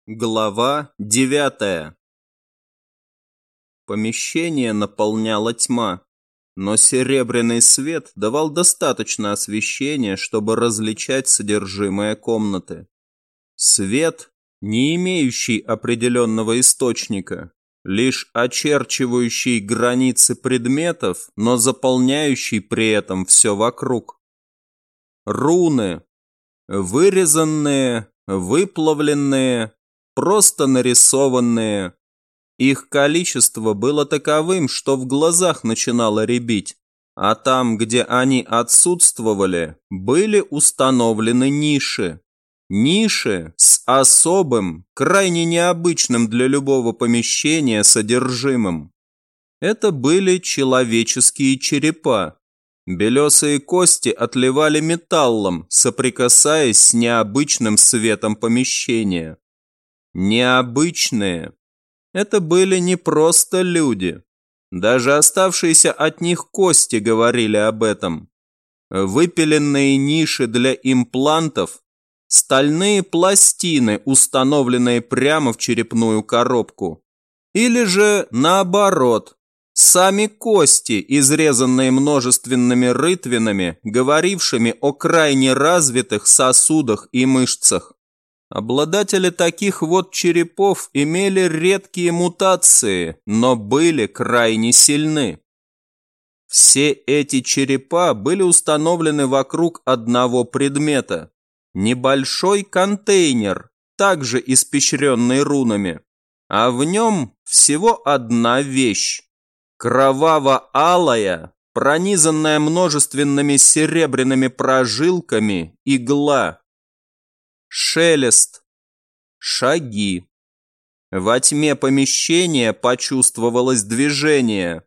Глава 9. Помещение наполняла тьма, но серебряный свет давал достаточно освещения, чтобы различать содержимое комнаты. Свет, не имеющий определенного источника, лишь очерчивающий границы предметов, но заполняющий при этом все вокруг. Руны, вырезанные, выплавленные, просто нарисованные. Их количество было таковым, что в глазах начинало рябить, а там, где они отсутствовали, были установлены ниши. Ниши с особым, крайне необычным для любого помещения содержимым. Это были человеческие черепа. Белесые кости отливали металлом, соприкасаясь с необычным светом помещения. Необычные. Это были не просто люди. Даже оставшиеся от них кости говорили об этом. Выпиленные ниши для имплантов, стальные пластины, установленные прямо в черепную коробку. Или же наоборот, сами кости, изрезанные множественными рытвинами, говорившими о крайне развитых сосудах и мышцах. Обладатели таких вот черепов имели редкие мутации, но были крайне сильны. Все эти черепа были установлены вокруг одного предмета. Небольшой контейнер, также испещренный рунами, а в нем всего одна вещь. Кроваво-алая, пронизанная множественными серебряными прожилками, игла. Шелест. Шаги. Во тьме помещения почувствовалось движение.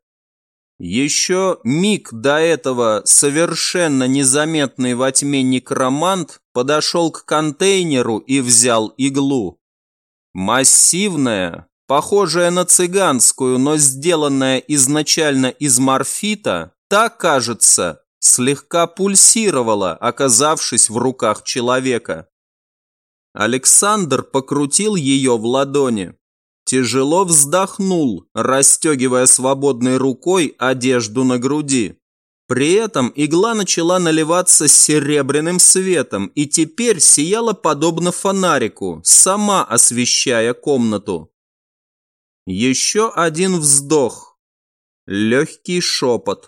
Еще миг до этого совершенно незаметный во тьме некромант подошел к контейнеру и взял иглу. Массивная, похожая на цыганскую, но сделанная изначально из морфита, та, кажется, слегка пульсировала, оказавшись в руках человека. Александр покрутил ее в ладони. Тяжело вздохнул, расстегивая свободной рукой одежду на груди. При этом игла начала наливаться серебряным светом и теперь сияла подобно фонарику, сама освещая комнату. Еще один вздох. Легкий шепот.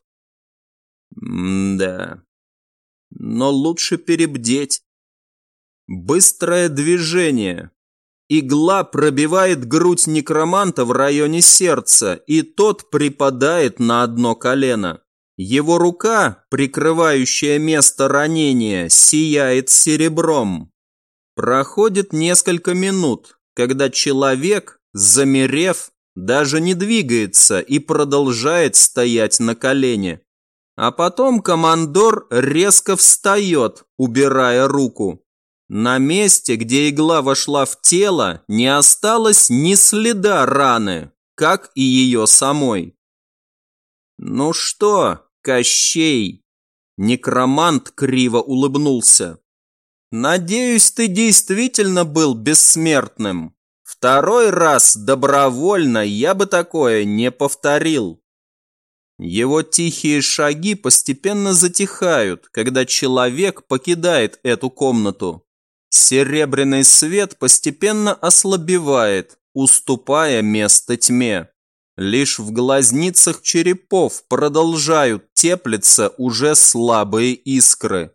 Да. Но лучше перебдеть. Быстрое движение. Игла пробивает грудь некроманта в районе сердца, и тот припадает на одно колено. Его рука, прикрывающая место ранения, сияет серебром. Проходит несколько минут, когда человек, замерев, даже не двигается и продолжает стоять на колене. А потом командор резко встает, убирая руку. На месте, где игла вошла в тело, не осталось ни следа раны, как и ее самой. «Ну что, Кощей?» Некромант криво улыбнулся. «Надеюсь, ты действительно был бессмертным. Второй раз добровольно я бы такое не повторил». Его тихие шаги постепенно затихают, когда человек покидает эту комнату. Серебряный свет постепенно ослабевает, уступая место тьме. Лишь в глазницах черепов продолжают теплиться уже слабые искры.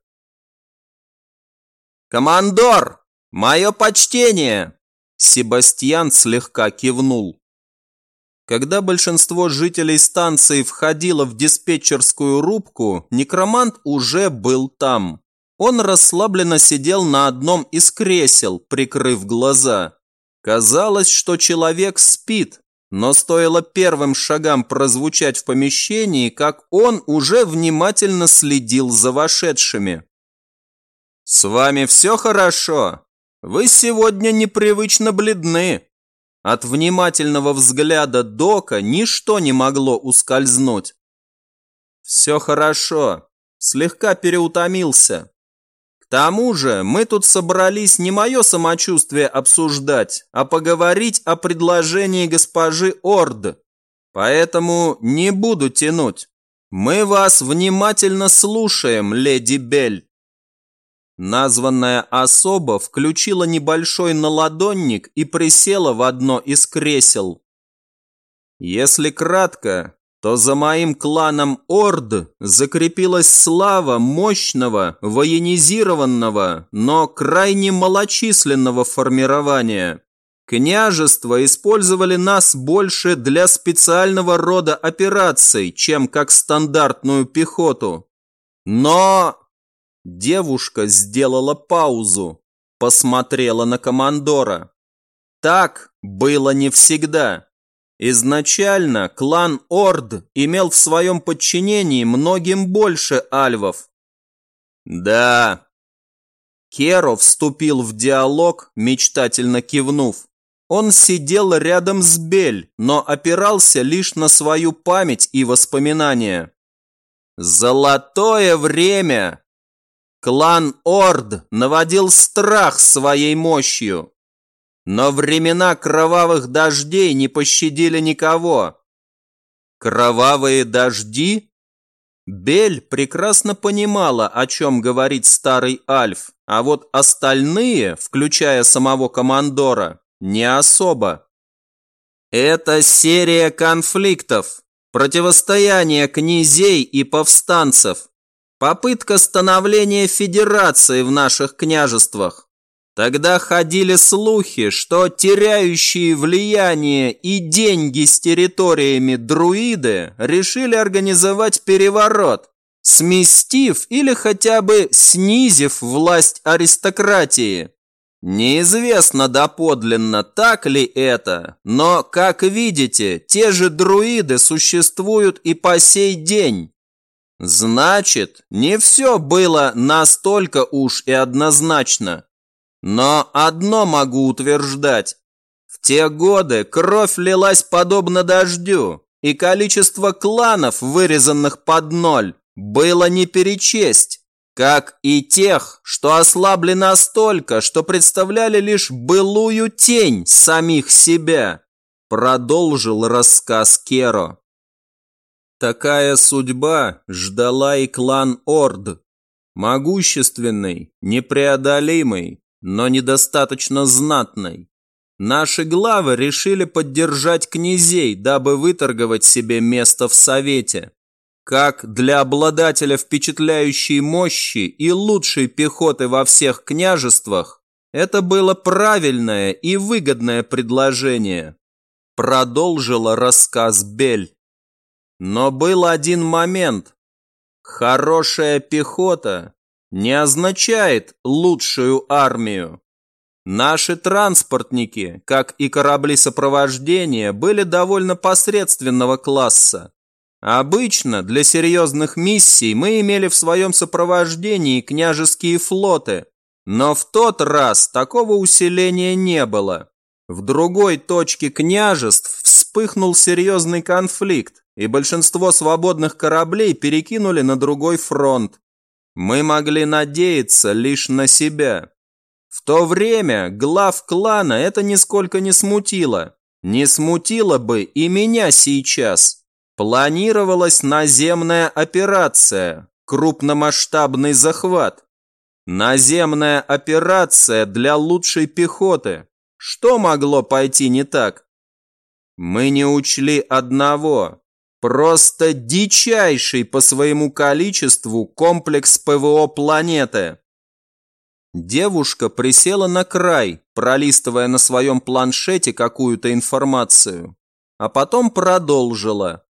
«Командор! Мое почтение!» Себастьян слегка кивнул. Когда большинство жителей станции входило в диспетчерскую рубку, некромант уже был там. Он расслабленно сидел на одном из кресел, прикрыв глаза. Казалось, что человек спит, но стоило первым шагам прозвучать в помещении, как он уже внимательно следил за вошедшими. «С вами все хорошо? Вы сегодня непривычно бледны». От внимательного взгляда Дока ничто не могло ускользнуть. «Все хорошо. Слегка переутомился. тому же мы тут собрались не мое самочувствие обсуждать, а поговорить о предложении госпожи Орд. Поэтому не буду тянуть. Мы вас внимательно слушаем, леди Бель». Названная особа включила небольшой наладонник и присела в одно из кресел. Если кратко, то за моим кланом Орд закрепилась слава мощного, военизированного, но крайне малочисленного формирования. Княжества использовали нас больше для специального рода операций, чем как стандартную пехоту. Но... Девушка сделала паузу, посмотрела на командора. Так было не всегда. Изначально клан Орд имел в своем подчинении многим больше альвов. Да. Керо вступил в диалог, мечтательно кивнув. Он сидел рядом с Бель, но опирался лишь на свою память и воспоминания. Золотое время! Клан Орд наводил страх своей мощью. Но времена кровавых дождей не пощадили никого. Кровавые дожди? Бель прекрасно понимала, о чем говорит старый Альф, а вот остальные, включая самого командора, не особо. Это серия конфликтов, противостояние князей и повстанцев, попытка становления федерации в наших княжествах. Тогда ходили слухи, что теряющие влияние и деньги с территориями друиды решили организовать переворот, сместив или хотя бы снизив власть аристократии. Неизвестно доподлинно, так ли это, но, как видите, те же друиды существуют и по сей день. Значит, не все было настолько уж и однозначно. Но одно могу утверждать. В те годы кровь лилась подобно дождю, и количество кланов, вырезанных под ноль, было не перечесть, как и тех, что ослабли настолько, что представляли лишь былую тень самих себя, продолжил рассказ Керо. Такая судьба ждала и клан Орд. Могущественный, непреодолимый, но недостаточно знатной. Наши главы решили поддержать князей, дабы выторговать себе место в совете. Как для обладателя впечатляющей мощи и лучшей пехоты во всех княжествах, это было правильное и выгодное предложение. Продолжила рассказ Бель. Но был один момент. Хорошая пехота не означает лучшую армию. Наши транспортники, как и корабли сопровождения, были довольно посредственного класса. Обычно для серьезных миссий мы имели в своем сопровождении княжеские флоты, но в тот раз такого усиления не было. В другой точке княжеств вспыхнул серьезный конфликт, и большинство свободных кораблей перекинули на другой фронт. Мы могли надеяться лишь на себя. В то время глав клана это нисколько не смутило. Не смутило бы и меня сейчас. Планировалась наземная операция, крупномасштабный захват. Наземная операция для лучшей пехоты. Что могло пойти не так? Мы не учли одного. Просто дичайший по своему количеству комплекс ПВО планеты. Девушка присела на край, пролистывая на своем планшете какую-то информацию, а потом продолжила.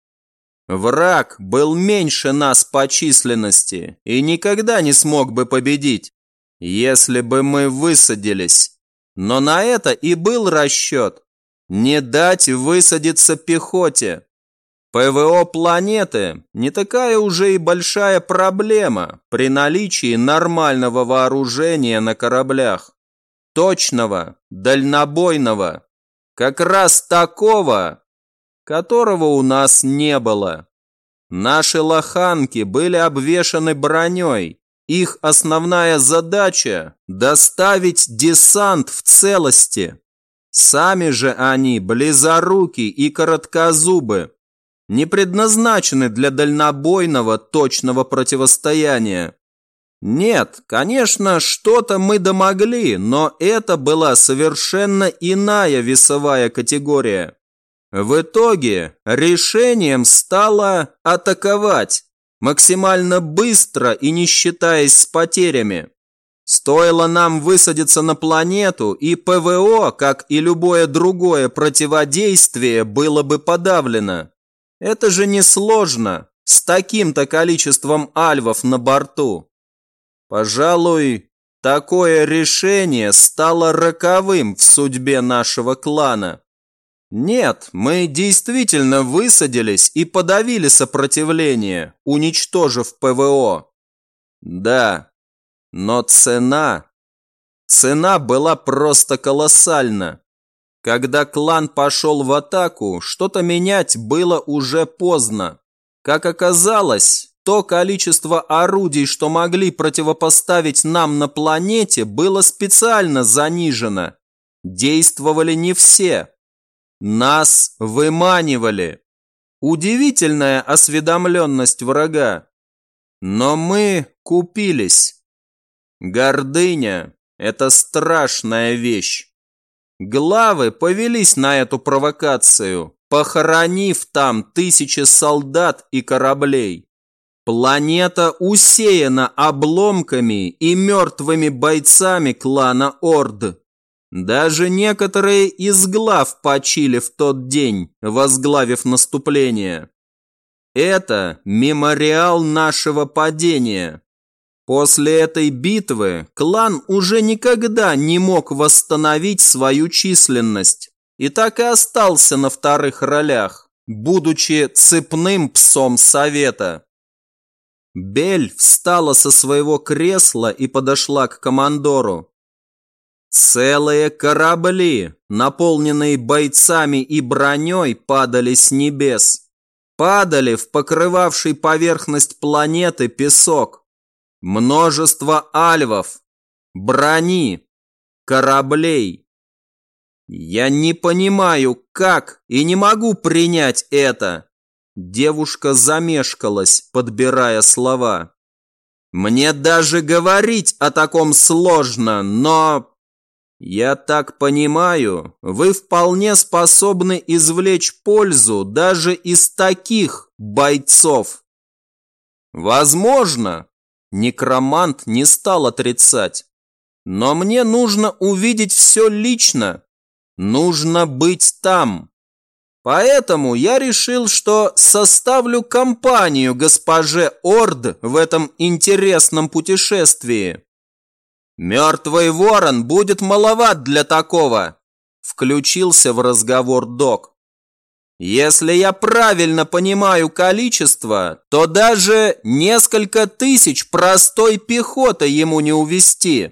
Враг был меньше нас по численности и никогда не смог бы победить, если бы мы высадились. Но на это и был расчет. Не дать высадиться пехоте. ПВО планеты не такая уже и большая проблема при наличии нормального вооружения на кораблях. Точного, дальнобойного, как раз такого, которого у нас не было. Наши лоханки были обвешаны броней, Их основная задача – доставить десант в целости. Сами же они близоруки и короткозубы, не предназначены для дальнобойного точного противостояния. Нет, конечно, что-то мы домогли, но это была совершенно иная весовая категория. В итоге решением стало атаковать максимально быстро и не считаясь с потерями. Стоило нам высадиться на планету, и ПВО, как и любое другое противодействие, было бы подавлено. Это же несложно, с таким-то количеством альвов на борту. Пожалуй, такое решение стало роковым в судьбе нашего клана. Нет, мы действительно высадились и подавили сопротивление, уничтожив ПВО. Да, но цена была просто колоссальна. Когда клан пошел в атаку, что-то менять было уже поздно. Как оказалось, то количество орудий, что могли противопоставить нам на планете, было специально занижено. Действовали не все. Нас выманивали. Удивительная осведомленность врага. Но мы купились. Гордыня – это страшная вещь. Главы повелись на эту провокацию, похоронив там тысячи солдат и кораблей. Планета усеяна обломками и мертвыми бойцами клана Орд. Даже некоторые из глав почили в тот день, возглавив наступление. Это мемориал нашего падения. После этой битвы клан уже никогда не мог восстановить свою численность и так и остался на вторых ролях, будучи цепным псом совета. Бель встала со своего кресла и подошла к командору. Целые корабли, наполненные бойцами и броней, падали с небес. Падали в покрывавший поверхность планеты песок. Множество альвов, брони, кораблей. Я не понимаю, как, и не могу принять это. Девушка замешкалась, подбирая слова. Мне даже говорить о таком сложно, но... Я так понимаю, вы вполне способны извлечь пользу даже из таких бойцов. Возможно. Некромант не стал отрицать. Но мне нужно увидеть все лично. Нужно быть там. Поэтому я решил, что составлю компанию госпоже Орд в этом интересном путешествии. Мертвый ворон будет маловат для такого, включился в разговор док. Если я правильно понимаю количество, то даже несколько тысяч простой пехоты ему не увести.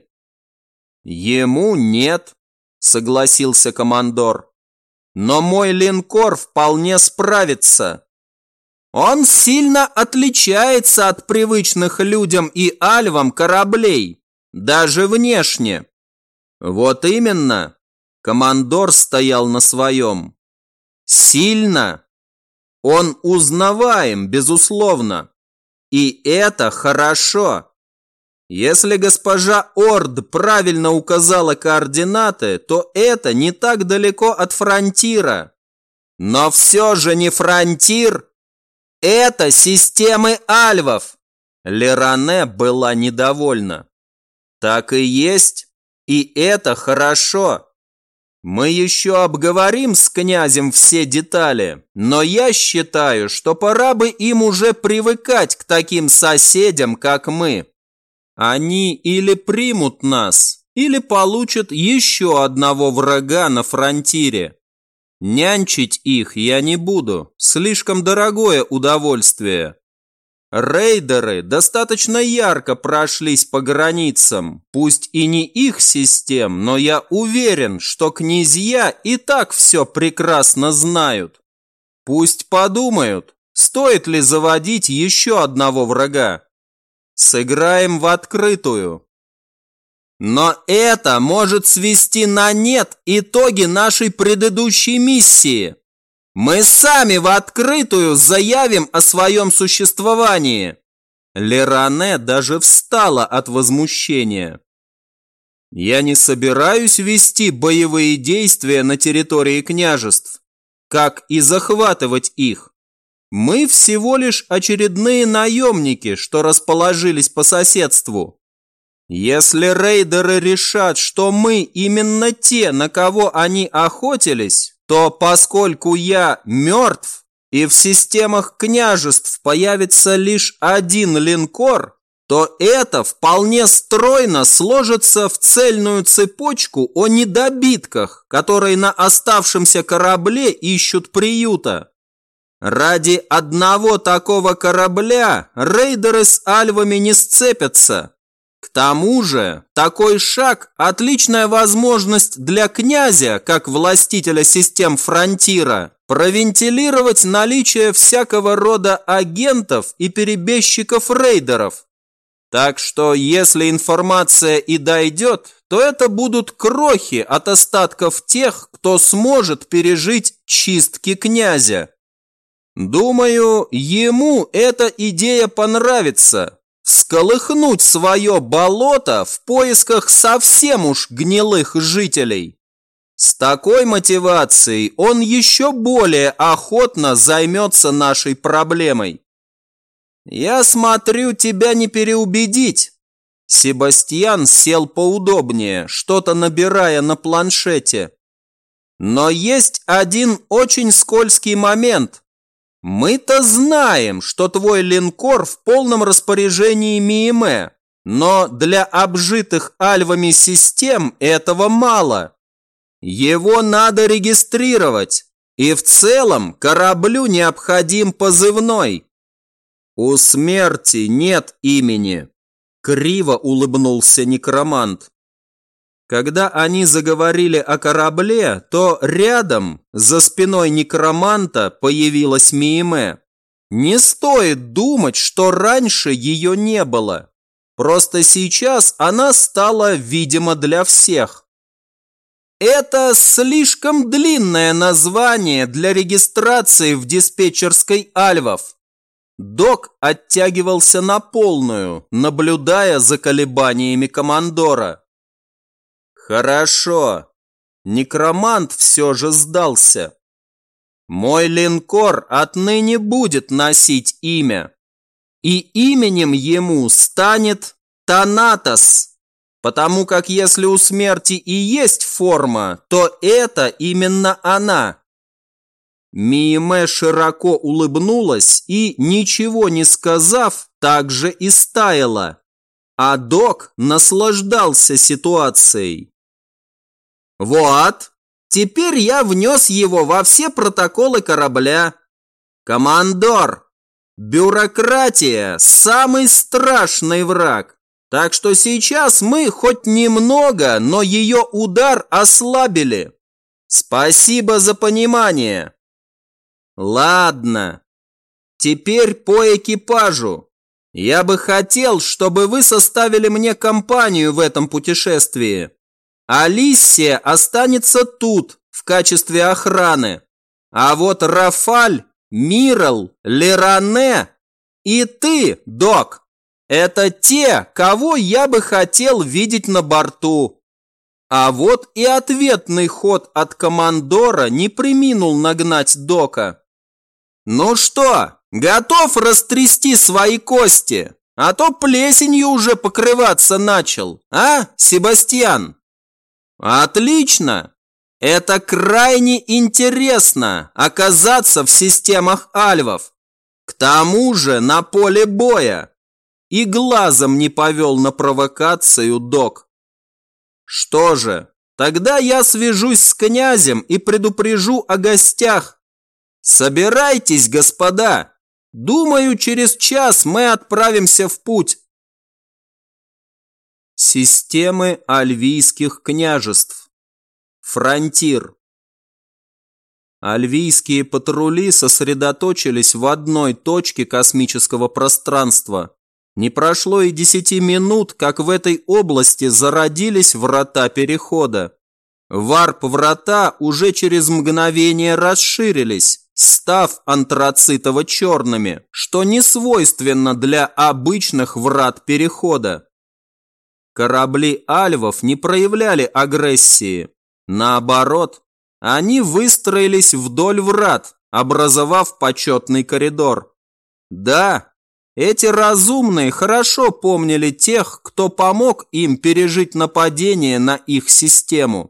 Ему нет, согласился командор. Но мой линкор вполне справится. Он сильно отличается от привычных людям и альвам кораблей, даже внешне. Вот именно, командор стоял на своем. Сильно. Он узнаваем, безусловно. И это хорошо. Если госпожа Орд правильно указала координаты, то это не так далеко от фронтира. Но все же не фронтир. Это системы альвов. Леране была недовольна. Так и есть. И это хорошо. Мы еще обговорим с князем все детали, но я считаю, что пора бы им уже привыкать к таким соседям, как мы. Они или примут нас, или получат еще одного врага на фронтире. Нянчить их я не буду, слишком дорогое удовольствие. Рейдеры достаточно ярко прошлись по границам, пусть и не их систем, но я уверен, что князья и так все прекрасно знают. Пусть подумают, стоит ли заводить еще одного врага. Сыграем в открытую. Но это может свести на нет итоги нашей предыдущей миссии. Мы сами в открытую заявим о своем существовании. Леране даже встала от возмущения. Я не собираюсь вести боевые действия на территории княжеств, как и захватывать их. Мы всего лишь очередные наемники, что расположились по соседству. Если рейдеры решат, что мы именно те, на кого они охотились, то поскольку я мертв, и в системах княжеств появится лишь один линкор, то это вполне стройно сложится в цельную цепочку о недобитках, которые на оставшемся корабле ищут приюта. Ради одного такого корабля рейдеры с альвами не сцепятся. К тому же, такой шаг – отличная возможность для князя, как властителя систем Фронтира, провентилировать наличие всякого рода агентов и перебежчиков рейдеров. Так что, если информация и дойдет, то это будут крохи от остатков тех, кто сможет пережить чистки князя. Думаю, ему эта идея понравится. Всколыхнуть свое болото в поисках совсем уж гнилых жителей. С такой мотивацией он еще более охотно займется нашей проблемой. Я смотрю, тебя не переубедить. Себастьян сел поудобнее, что-то набирая на планшете. Но есть один очень скользкий момент. Мы-то знаем, что твой линкор в полном распоряжении Мииме, но для обжитых альвами систем этого мало. Его надо регистрировать, и в целом кораблю необходим позывной. У смерти нет имени, криво улыбнулся некромант. Когда они заговорили о корабле, то рядом, за спиной некроманта, появилась Мииме. Не стоит думать, что раньше ее не было. Просто сейчас она стала видима для всех. Это слишком длинное название для регистрации в диспетчерской альвов. Док оттягивался на полную, наблюдая за колебаниями командора. Хорошо. Некромант все же сдался. Мой линкор отныне будет носить имя. И именем ему станет Танатос. Потому как если у смерти и есть форма, то это именно она. Мииме широко улыбнулась и, ничего не сказав, также и стаяла. А док наслаждался ситуацией. Вот, теперь я внес его во все протоколы корабля. Командор, бюрократия – самый страшный враг. Так что сейчас мы хоть немного, но ее удар ослабили. Спасибо за понимание. Ладно, теперь по экипажу. Я бы хотел, чтобы вы составили мне компанию в этом путешествии. Алиссия останется тут в качестве охраны. А вот Рафаль, Мирал, Леране и ты, Док, это те, кого я бы хотел видеть на борту. А вот и ответный ход от командора не преминул нагнать Дока. Ну что, готов растрясти свои кости? А то плесенью уже покрываться начал, а, Себастьян? Отлично! Это крайне интересно оказаться в системах альвов. К тому же на поле боя. И глазом не повел на провокацию Док. Что же, тогда я свяжусь с князем и предупрежу о гостях. Собирайтесь, господа. Думаю, через час мы отправимся в путь. Системы альвийских княжеств. Фронтир. Альвийские патрули сосредоточились в одной точке космического пространства. Не прошло и 10 минут, как в этой области зародились врата перехода. Варп-врата уже через мгновение расширились, став антрацитово-черными, что не свойственно для обычных врат перехода. Корабли альвов не проявляли агрессии. Наоборот, они выстроились вдоль врат, образовав почетный коридор. Да, эти разумные хорошо помнили тех, кто помог им пережить нападение на их систему.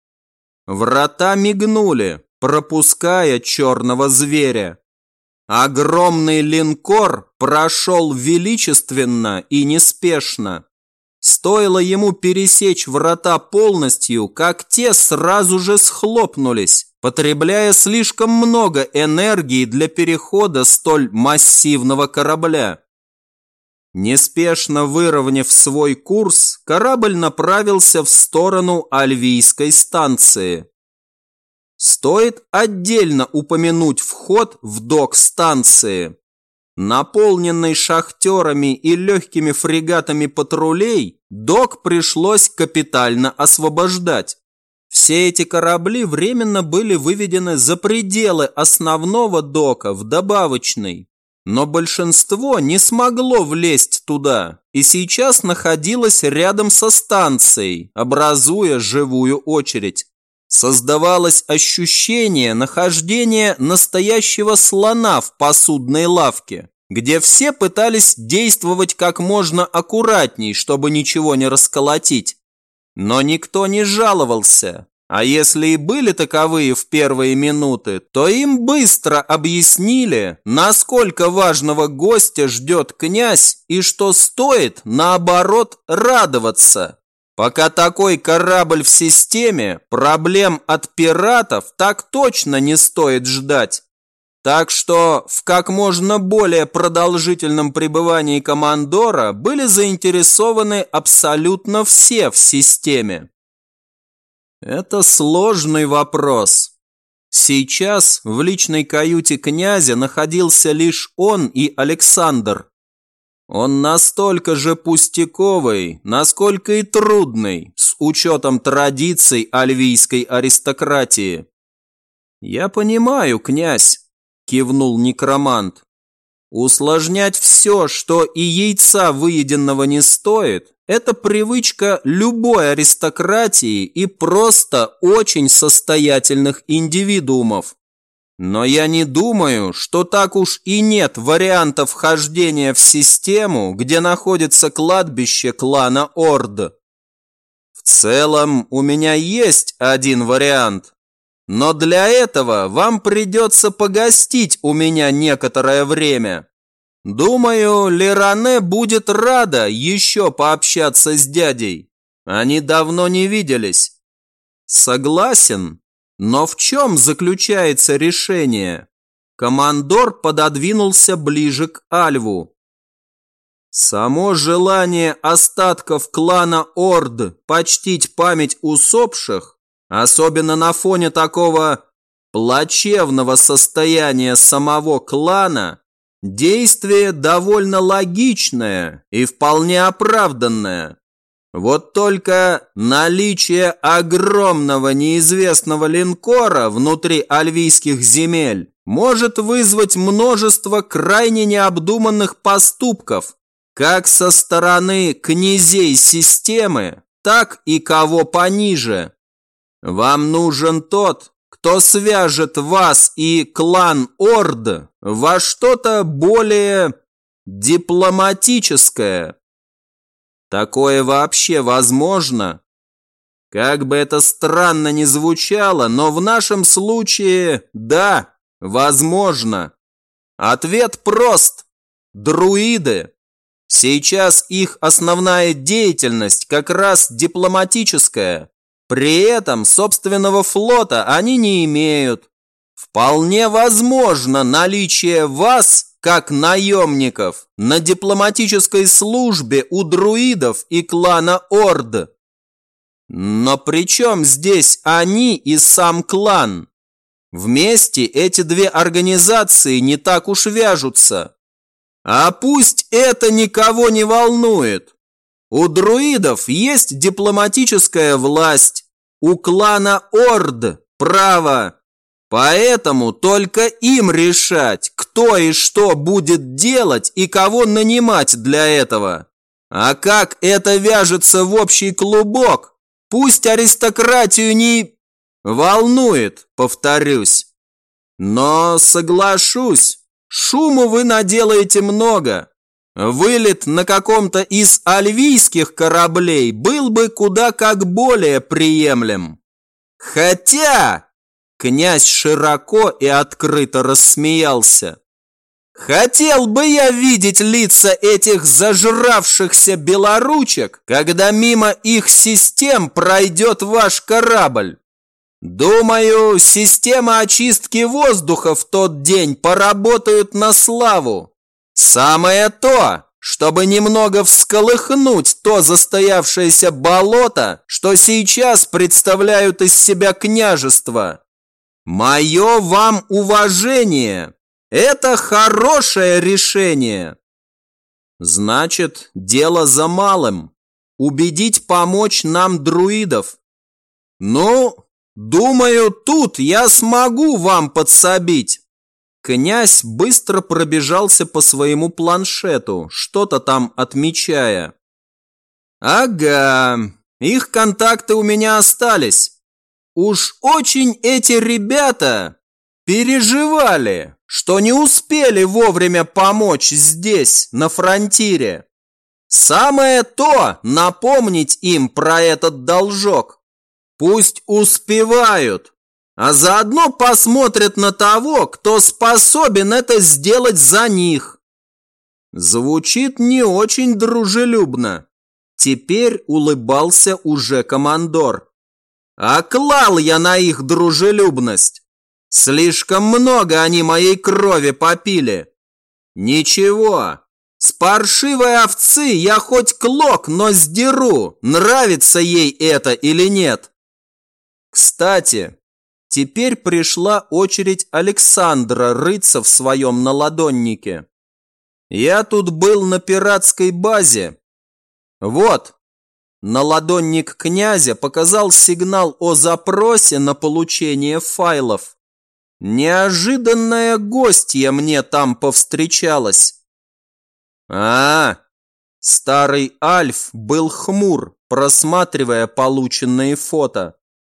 Врата мигнули, пропуская черного зверя. Огромный линкор прошел величественно и неспешно. Стоило ему пересечь врата полностью, как те сразу же схлопнулись, потребляя слишком много энергии для перехода столь массивного корабля. Неспешно выровняв свой курс, корабль направился в сторону Альвийской станции. Стоит отдельно упомянуть вход в док станции. Наполненный шахтерами и легкими фрегатами патрулей, док пришлось капитально освобождать. Все эти корабли временно были выведены за пределы основного дока в добавочный. Но большинство не смогло влезть туда и сейчас находилось рядом со станцией, образуя живую очередь. Создавалось ощущение нахождения настоящего слона в посудной лавке, где все пытались действовать как можно аккуратней, чтобы ничего не расколотить. Но никто не жаловался. А если и были таковые в первые минуты, то им быстро объяснили, насколько важного гостя ждет князь и что стоит, наоборот, радоваться. Пока такой корабль в системе, проблем от пиратов так точно не стоит ждать. Так что в как можно более продолжительном пребывании командора были заинтересованы абсолютно все в системе. Это сложный вопрос. Сейчас в личной каюте князя находился лишь он и Александр. Он настолько же пустяковый, насколько и трудный, с учетом традиций альвийской аристократии. «Я понимаю, князь», – кивнул некромант. «Усложнять все, что и яйца выеденного не стоит, это привычка любой аристократии и просто очень состоятельных индивидуумов. Но я не думаю, что так уж и нет вариантов вхождения в систему, где находится кладбище клана Орд. В целом, у меня есть один вариант, но для этого вам придется погостить у меня некоторое время. Думаю, Леране будет рада еще пообщаться с дядей. Они давно не виделись». «Согласен. Но в чем заключается решение?» Командор пододвинулся ближе к Альву. «Само желание остатков клана Орд почтить память усопших, особенно на фоне такого плачевного состояния самого клана, действие довольно логичное и вполне оправданное. Вот только наличие огромного неизвестного линкора внутри альвийских земель может вызвать множество крайне необдуманных поступков, как со стороны князей системы, так и кого пониже. Вам нужен тот, кто свяжет вас и клан Орд во что-то более дипломатическое. Такое вообще возможно? Как бы это странно ни звучало, но в нашем случае да, возможно. Ответ прост. Друиды. Сейчас их основная деятельность как раз дипломатическая. При этом собственного флота они не имеют. Вполне возможно наличие вас, как наемников, на дипломатической службе у друидов и клана Орд. Но при чем здесь они и сам клан? Вместе эти две организации не так уж вяжутся. А пусть это никого не волнует. У друидов есть дипломатическая власть, у клана Орд право. Поэтому только им решать, кто и что будет делать и кого нанимать для этого. А как это вяжется в общий клубок, пусть аристократию не волнует, повторюсь. Но соглашусь, шуму вы наделаете много. Вылет на каком-то из альвийских кораблей был бы куда как более приемлем. Хотя... Князь широко и открыто рассмеялся. Хотел бы я видеть лица этих зажравшихся белоручек, когда мимо их систем пройдет ваш корабль. Думаю, система очистки воздуха в тот день поработают на славу. Самое то, чтобы немного всколыхнуть то застоявшееся болото, что сейчас представляют из себя княжества. Мое вам уважение. Это хорошее решение. Значит, дело за малым. Убедить помочь нам друидов. Ну, думаю, тут я смогу вам подсобить. Князь быстро пробежался по своему планшету, что-то там отмечая. Ага, их контакты у меня остались. Уж очень эти ребята переживали, что не успели вовремя помочь здесь, на фронтире. Самое то напомнить им про этот должок. Пусть успевают, а заодно посмотрят на того, кто способен это сделать за них. Звучит не очень дружелюбно. Теперь улыбался уже командор. А клал я на их дружелюбность. Слишком много они моей крови попили. Ничего, с паршивой овцы я хоть клок, но сдеру, нравится ей это или нет. Кстати, теперь пришла очередь Александра рыться в своем наладоннике. Я тут был на пиратской базе. Вот. Наладонник князя показал сигнал о запросе на получение файлов. Неожиданная гостья мне там повстречалась. Старый Альф был хмур, просматривая полученные фото.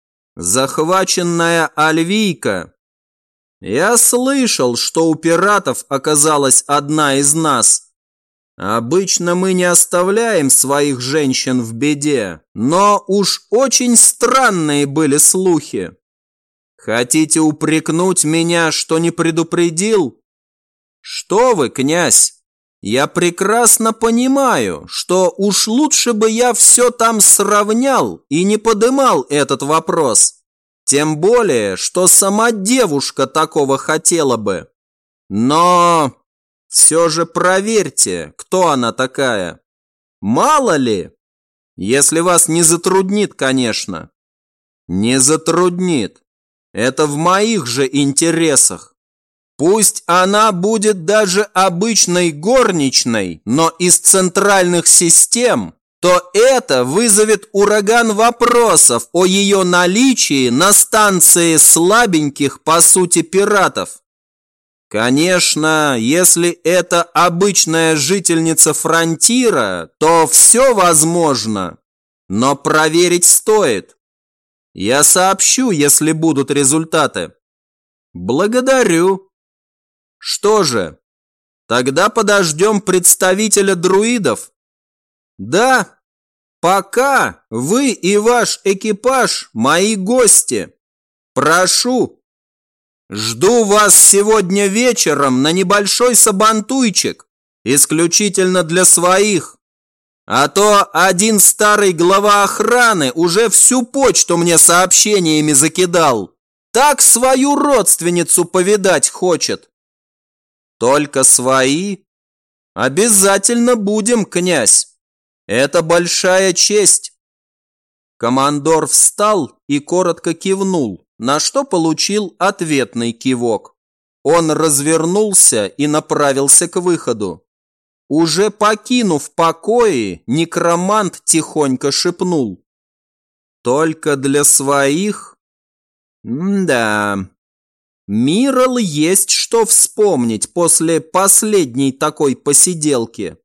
Захваченная альвийка. Я слышал, что у пиратов оказалась одна из нас. Обычно мы не оставляем своих женщин в беде, но уж очень странные были слухи. Хотите упрекнуть меня, что не предупредил? Что вы, князь? Я прекрасно понимаю, что уж лучше бы я все там сравнял и не подымал этот вопрос. Тем более, что сама девушка такого хотела бы. Но... Все же проверьте, кто она такая. Мало ли, если вас не затруднит, конечно. Не затруднит. Это в моих же интересах. Пусть она будет даже обычной горничной, но из центральных систем, то это вызовет ураган вопросов о ее наличии на станции слабеньких, по сути, пиратов. Конечно, если это обычная жительница фронтира, то все возможно, но проверить стоит. Я сообщу, если будут результаты. Благодарю. Что же, тогда подождем представителя друидов? Да, пока вы и ваш экипаж мои гости. Прошу. Жду вас сегодня вечером на небольшой сабантуйчик, исключительно для своих. А то один старый глава охраны уже всю почту мне сообщениями закидал. Так свою родственницу повидать хочет. Только свои? Обязательно будем, князь. Это большая честь. Командор встал и коротко кивнул, на что получил ответный кивок. Он развернулся и направился к выходу. Уже покинув покои, некромант тихонько шепнул. Только для своих? Да. Мирл есть что вспомнить после последней такой посиделки.